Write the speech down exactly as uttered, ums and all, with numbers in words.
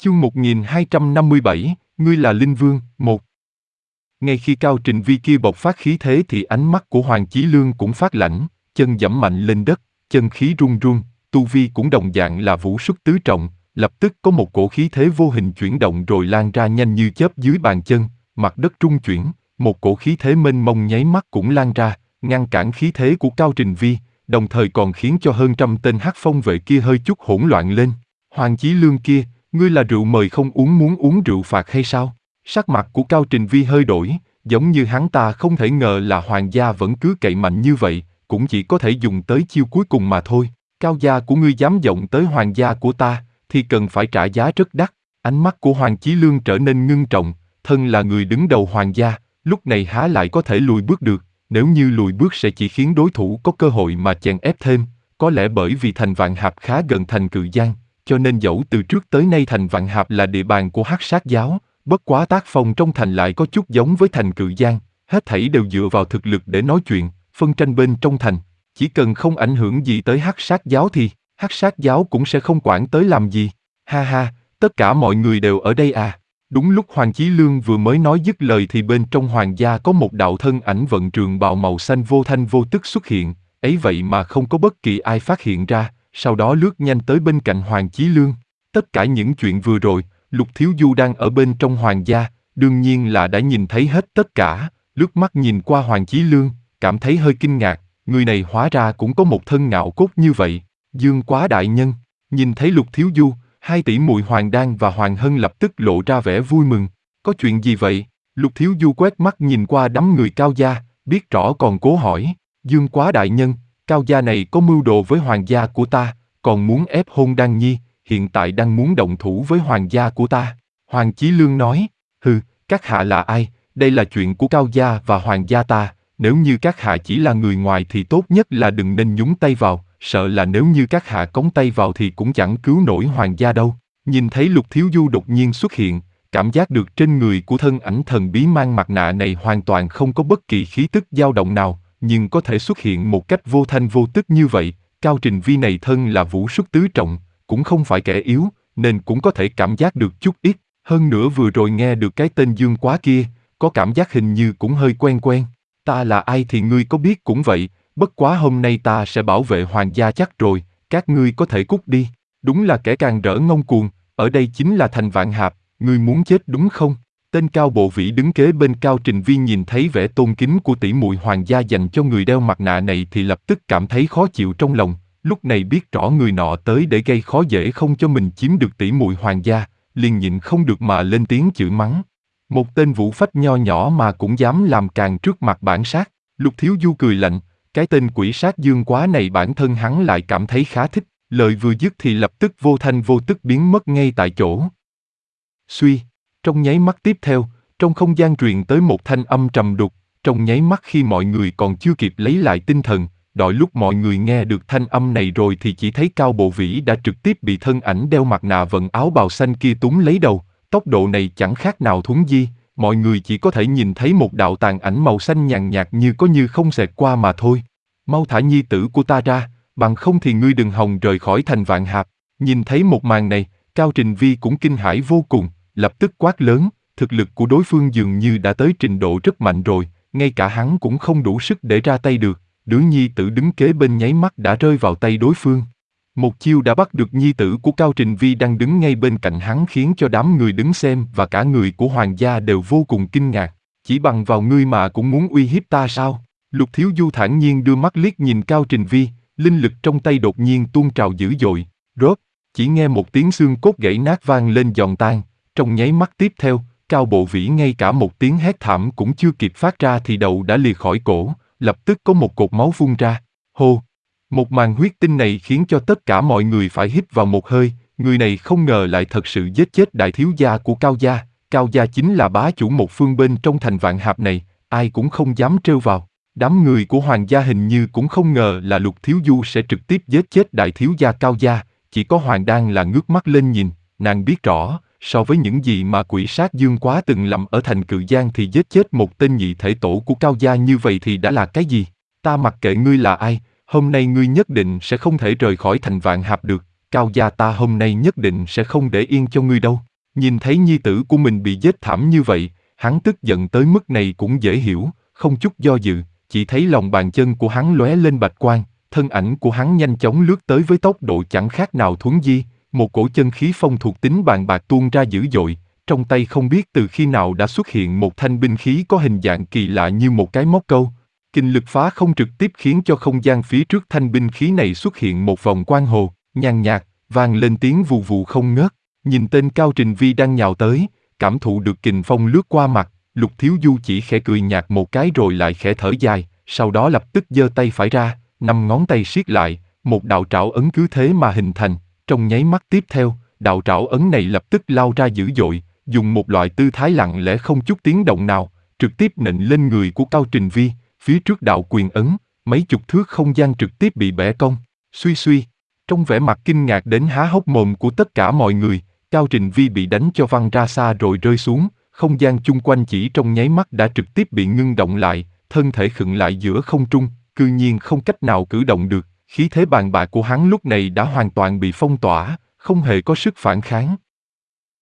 Chương một nghìn hai trăm năm mươi bảy, ngươi là Linh Vương, một. Ngay khi Cao Trình Vi kia bộc phát khí thế thì ánh mắt của Hoàng Chí Lương cũng phát lãnh, chân giẫm mạnh lên đất, chân khí run run, tu vi cũng đồng dạng là vũ xuất tứ trọng, lập tức có một cổ khí thế vô hình chuyển động rồi lan ra nhanh như chớp dưới bàn chân, mặt đất rung chuyển, một cổ khí thế mênh mông nháy mắt cũng lan ra, ngăn cản khí thế của Cao Trình Vi, đồng thời còn khiến cho hơn trăm tên hắc phong vệ kia hơi chút hỗn loạn lên. Hoàng Chí Lương kia, ngươi là rượu mời không uống muốn uống rượu phạt hay sao? Sắc mặt của Cao Trình Vi hơi đổi, giống như hắn ta không thể ngờ là Hoàng gia vẫn cứ cậy mạnh như vậy, cũng chỉ có thể dùng tới chiêu cuối cùng mà thôi. Cao gia của ngươi dám động tới Hoàng gia của ta, thì cần phải trả giá rất đắt. Ánh mắt của Hoàng Chí Lương trở nên ngưng trọng, thân là người đứng đầu Hoàng gia, lúc này há lại có thể lùi bước được, nếu như lùi bước sẽ chỉ khiến đối thủ có cơ hội mà chèn ép thêm. Có lẽ bởi vì thành Vạn Hạp khá gần thành Cự Giang, cho nên dẫu từ trước tới nay thành Vạn Hạp là địa bàn của Hắc Sát giáo, bất quá tác phong trong thành lại có chút giống với thành Cự Giang, hết thảy đều dựa vào thực lực để nói chuyện, phân tranh bên trong thành, chỉ cần không ảnh hưởng gì tới Hắc Sát giáo thì Hắc Sát giáo cũng sẽ không quản tới làm gì. Ha ha, tất cả mọi người đều ở đây à? Đúng lúc Hoàng Chí Lương vừa mới nói dứt lời thì bên trong Hoàng gia có một đạo thân ảnh vận trường bào màu xanh vô thanh vô tức xuất hiện, ấy vậy mà không có bất kỳ ai phát hiện ra, sau đó lướt nhanh tới bên cạnh Hoàng Chí Lương. Tất cả những chuyện vừa rồi, Lục Thiếu Du đang ở bên trong Hoàng gia, đương nhiên là đã nhìn thấy hết tất cả, lướt mắt nhìn qua Hoàng Chí Lương, cảm thấy hơi kinh ngạc, người này hóa ra cũng có một thân ngạo cốt như vậy. Dương Quá đại nhân, nhìn thấy Lục Thiếu Du, hai tỷ muội Hoàng Đan và Hoàng Hân lập tức lộ ra vẻ vui mừng. Có chuyện gì vậy? Lục Thiếu Du quét mắt nhìn qua đám người Cao gia, biết rõ còn cố hỏi. Dương Quá đại nhân, Cao gia này có mưu đồ với Hoàng gia của ta, còn muốn ép hôn Đan Nhi, hiện tại đang muốn động thủ với Hoàng gia của ta. Hoàng Chí Lương nói, hừ, các hạ là ai? Đây là chuyện của Cao gia và Hoàng gia ta, nếu như các hạ chỉ là người ngoài thì tốt nhất là đừng nên nhúng tay vào, sợ là nếu như các hạ cống tay vào thì cũng chẳng cứu nổi Hoàng gia đâu. Nhìn thấy Lục Thiếu Du đột nhiên xuất hiện, cảm giác được trên người của thân ảnh thần bí mang mặt nạ này hoàn toàn không có bất kỳ khí tức dao động nào, nhưng có thể xuất hiện một cách vô thanh vô tức như vậy. Cao Trình Vi này thân là vũ xuất tứ trọng, cũng không phải kẻ yếu, nên cũng có thể cảm giác được chút ít. Hơn nữa vừa rồi nghe được cái tên Dương Quá kia, có cảm giác hình như cũng hơi quen quen. Ta là ai thì ngươi có biết cũng vậy, bất quá hôm nay ta sẽ bảo vệ Hoàng gia chắc rồi, các ngươi có thể cút đi. Đúng là kẻ càng rỡ ngông cuồng, ở đây chính là thành Vạn Hạp, ngươi muốn chết đúng không? Tên Cao Bộ Vĩ đứng kế bên Cao Trình Vi nhìn thấy vẻ tôn kính của tỷ muội Hoàng gia dành cho người đeo mặt nạ này thì lập tức cảm thấy khó chịu trong lòng, lúc này biết rõ người nọ tới để gây khó dễ không cho mình chiếm được tỷ muội Hoàng gia, liền nhịn không được mà lên tiếng chửi mắng. Một tên vũ phách nho nhỏ mà cũng dám làm càn trước mặt bản sát. Lục Thiếu Du cười lạnh, cái tên quỷ sát Dương Quá này bản thân hắn lại cảm thấy khá thích, lời vừa dứt thì lập tức vô thanh vô tức biến mất ngay tại chỗ. Suy, trong nháy mắt tiếp theo, trong không gian truyền tới một thanh âm trầm đục, trong nháy mắt khi mọi người còn chưa kịp lấy lại tinh thần, đợi lúc mọi người nghe được thanh âm này rồi thì chỉ thấy Cao Bộ Vĩ đã trực tiếp bị thân ảnh đeo mặt nạ vận áo bào xanh kia túm lấy đầu, tốc độ này chẳng khác nào thuấn di, mọi người chỉ có thể nhìn thấy một đạo tàn ảnh màu xanh nhàn nhạt như có như không xẹt qua mà thôi. Mau thả nhi tử của ta ra, bằng không thì ngươi đừng hòng rời khỏi thành Vạn Hạp. Nhìn thấy một màn này, Cao Trình Vi cũng kinh hãi vô cùng, lập tức quát lớn, thực lực của đối phương dường như đã tới trình độ rất mạnh rồi, ngay cả hắn cũng không đủ sức để ra tay được, đứa nhi tử đứng kế bên nháy mắt đã rơi vào tay đối phương. Một chiêu đã bắt được nhi tử của Cao Trình Vi đang đứng ngay bên cạnh hắn khiến cho đám người đứng xem và cả người của Hoàng gia đều vô cùng kinh ngạc, chỉ bằng vào ngươi mà cũng muốn uy hiếp ta sao? Lục Thiếu Du thản nhiên đưa mắt liếc nhìn Cao Trình Vi, linh lực trong tay đột nhiên tuôn trào dữ dội, rốt, chỉ nghe một tiếng xương cốt gãy nát vang lên giòn tan, trong nháy mắt tiếp theo, Cao Bộ Vĩ ngay cả một tiếng hét thảm cũng chưa kịp phát ra thì đầu đã lìa khỏi cổ, lập tức có một cột máu phun ra, hô. Một màn huyết tinh này khiến cho tất cả mọi người phải hít vào một hơi, người này không ngờ lại thật sự giết chết đại thiếu gia của Cao gia, Cao gia chính là bá chủ một phương bên trong thành Vạn Hạp này, ai cũng không dám trêu vào. Đám người của Hoàng gia hình như cũng không ngờ là Lục Thiếu Du sẽ trực tiếp giết chết đại thiếu gia Cao gia, chỉ có Hoàng Đan là ngước mắt lên nhìn, nàng biết rõ, so với những gì mà quỷ sát Dương Quá từng làm ở thành Cự Giang thì giết chết một tên nhị thể tổ của Cao gia như vậy thì đã là cái gì? Ta mặc kệ ngươi là ai, hôm nay ngươi nhất định sẽ không thể rời khỏi thành Vạn Hạp được, Cao gia ta hôm nay nhất định sẽ không để yên cho ngươi đâu. Nhìn thấy nhi tử của mình bị giết thảm như vậy, hắn tức giận tới mức này cũng dễ hiểu, không chút do dự, chỉ thấy lòng bàn chân của hắn lóe lên bạch quang, thân ảnh của hắn nhanh chóng lướt tới với tốc độ chẳng khác nào thuấn di, một cổ chân khí phong thuộc tính bàn bạc tuôn ra dữ dội, trong tay không biết từ khi nào đã xuất hiện một thanh binh khí có hình dạng kỳ lạ như một cái móc câu. Kinh lực phá không trực tiếp khiến cho không gian phía trước thanh binh khí này xuất hiện một vòng quang hồ, nhàn nhạt, vang lên tiếng vù vù không ngớt. Nhìn tên Cao Trình Vi đang nhào tới, cảm thụ được kình phong lướt qua mặt, Lục Thiếu Du chỉ khẽ cười nhạt một cái rồi lại khẽ thở dài, sau đó lập tức giơ tay phải ra, năm ngón tay siết lại, một đạo trảo ấn cứ thế mà hình thành, trong nháy mắt tiếp theo, đạo trảo ấn này lập tức lao ra dữ dội, dùng một loại tư thái lặng lẽ không chút tiếng động nào, trực tiếp nện lên người của Cao Trình Vi, phía trước đạo quyền ấn, mấy chục thước không gian trực tiếp bị bẻ cong, suy suy. Trong vẻ mặt kinh ngạc đến há hốc mồm của tất cả mọi người, Cao Trình Vi bị đánh cho văng ra xa rồi rơi xuống, không gian chung quanh chỉ trong nháy mắt đã trực tiếp bị ngưng động lại, thân thể khựng lại giữa không trung, cư nhiên không cách nào cử động được, khí thế bàn bạc của hắn lúc này đã hoàn toàn bị phong tỏa, không hề có sức phản kháng.